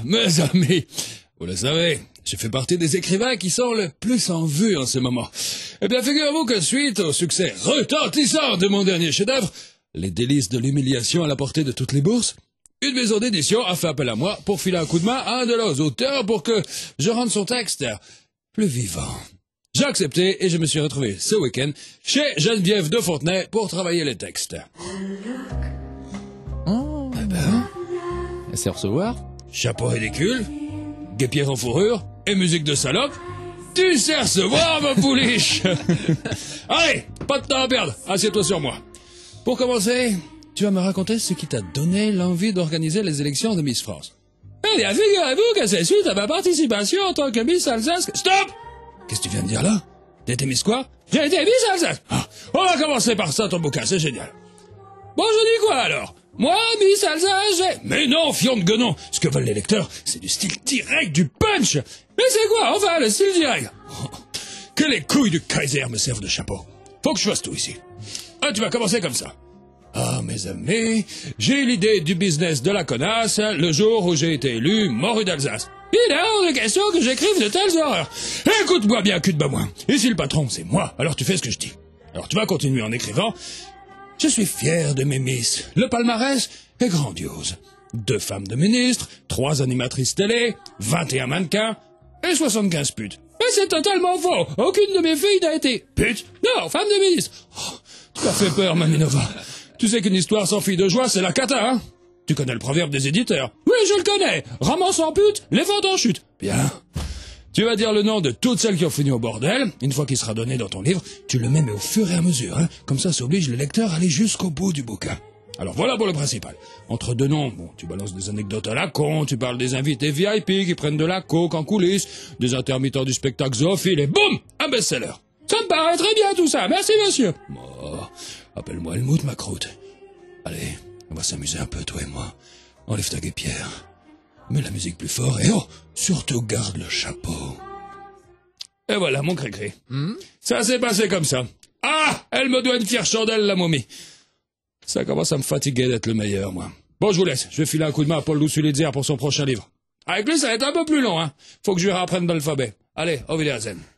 mes amis, vous le savez, je fais partie des écrivains qui sont le plus en vue en ce moment. Eh bien, figurez-vous que suite au succès retentissant de mon dernier chef-d'œuvre, Les délices de l'humiliation à la portée de toutes les bourses, une maison d'édition a fait appel à moi pour filer un coup de main à un de leurs auteurs pour que je rende son texte plus vivant. J'ai accepté et je me suis retrouvé ce week-end chez Geneviève de Fontenay pour travailler les textes. Oh. Eh ben, C'est recevoir. chapeau ridicule, guépière en fourrure et musique de salope. Tu sais recevoir, ma pouliche. Allez, pas de temps à perdre, assieds-toi sur moi. Pour commencer, tu vas me raconter ce qui t'a donné l'envie d'organiser les élections de Miss France. Eh bien, figurez-vous que c'est suite à ma participation en tant que Miss Alsace... Stop! Qu'est-ce que tu viens de dire là? T'as été Miss quoi? J'ai été Miss Alsace! Ah, on va commencer par ça, ton bouquin, c'est génial. Bon, je dis quoi alors? Moi, Miss Alsace, j'ai... Mais non, fion de guenon! Ce que veulent les lecteurs, c'est du style direct, du punch! Mais c'est quoi, enfin, le style direct? Oh, que les couilles du Kaiser me servent de chapeau. Faut que je fasse tout ici. Ah, tu vas commencer comme ça. Ah, mes amis, j'ai eu l'idée du business de la connasse le jour où j'ai été élu morue d'Alsace. Il est hors de question que j'écrive de telles horreurs. Écoute-moi bien, cul de bamoin. Ici, le patron, c'est moi, alors tu fais ce que je dis. Alors tu vas continuer en écrivant. Je suis fier de mes miss. Le palmarès est grandiose. 2 femmes de ministres, 3 animatrices télé, 21 mannequins et 75 putes. Mais c'est totalement faux. Aucune de mes filles n'a été pute. Non, femme de ministre. Oh, tu as fait peur, Maminova. Tu sais qu'une histoire sans fille de joie, c'est la cata, hein? Tu connais le proverbe des éditeurs? Oui, je le connais. Roman sans pute, les ventes en chute. Bien. Tu vas dire le nom de toutes celles qui ont fini au bordel. Une fois qu'il sera donné dans ton livre, tu le mets mais au fur et à mesure, hein? Comme ça oblige le lecteur à aller jusqu'au bout du bouquin. Alors voilà pour le principal. Entre 2 noms, bon, tu balances des anecdotes à la con, tu parles des invités VIP qui prennent de la coke en coulisses, des intermittents du spectacle zoophile et boum, un best-seller. Ça me paraît très bien tout ça, merci monsieur. Oh, appelle-moi Helmut, ma croûte. Allez, on va s'amuser un peu, toi et moi. Enlève ta guêpière. Mets la musique plus fort et oh, surtout garde le chapeau. Et voilà, mon cré-cré. Ça s'est passé comme ça. Ah, elle me doit une fière chandelle, la momie. Ça commence à me fatiguer d'être le meilleur, moi. Bon, je vous laisse. Je vais filer un coup de main à Paul Lousselier pour son prochain livre. Avec lui, ça va être un peu plus long, hein. Faut que je lui réapprenne l'alphabet. Allez, au Wiedersehen.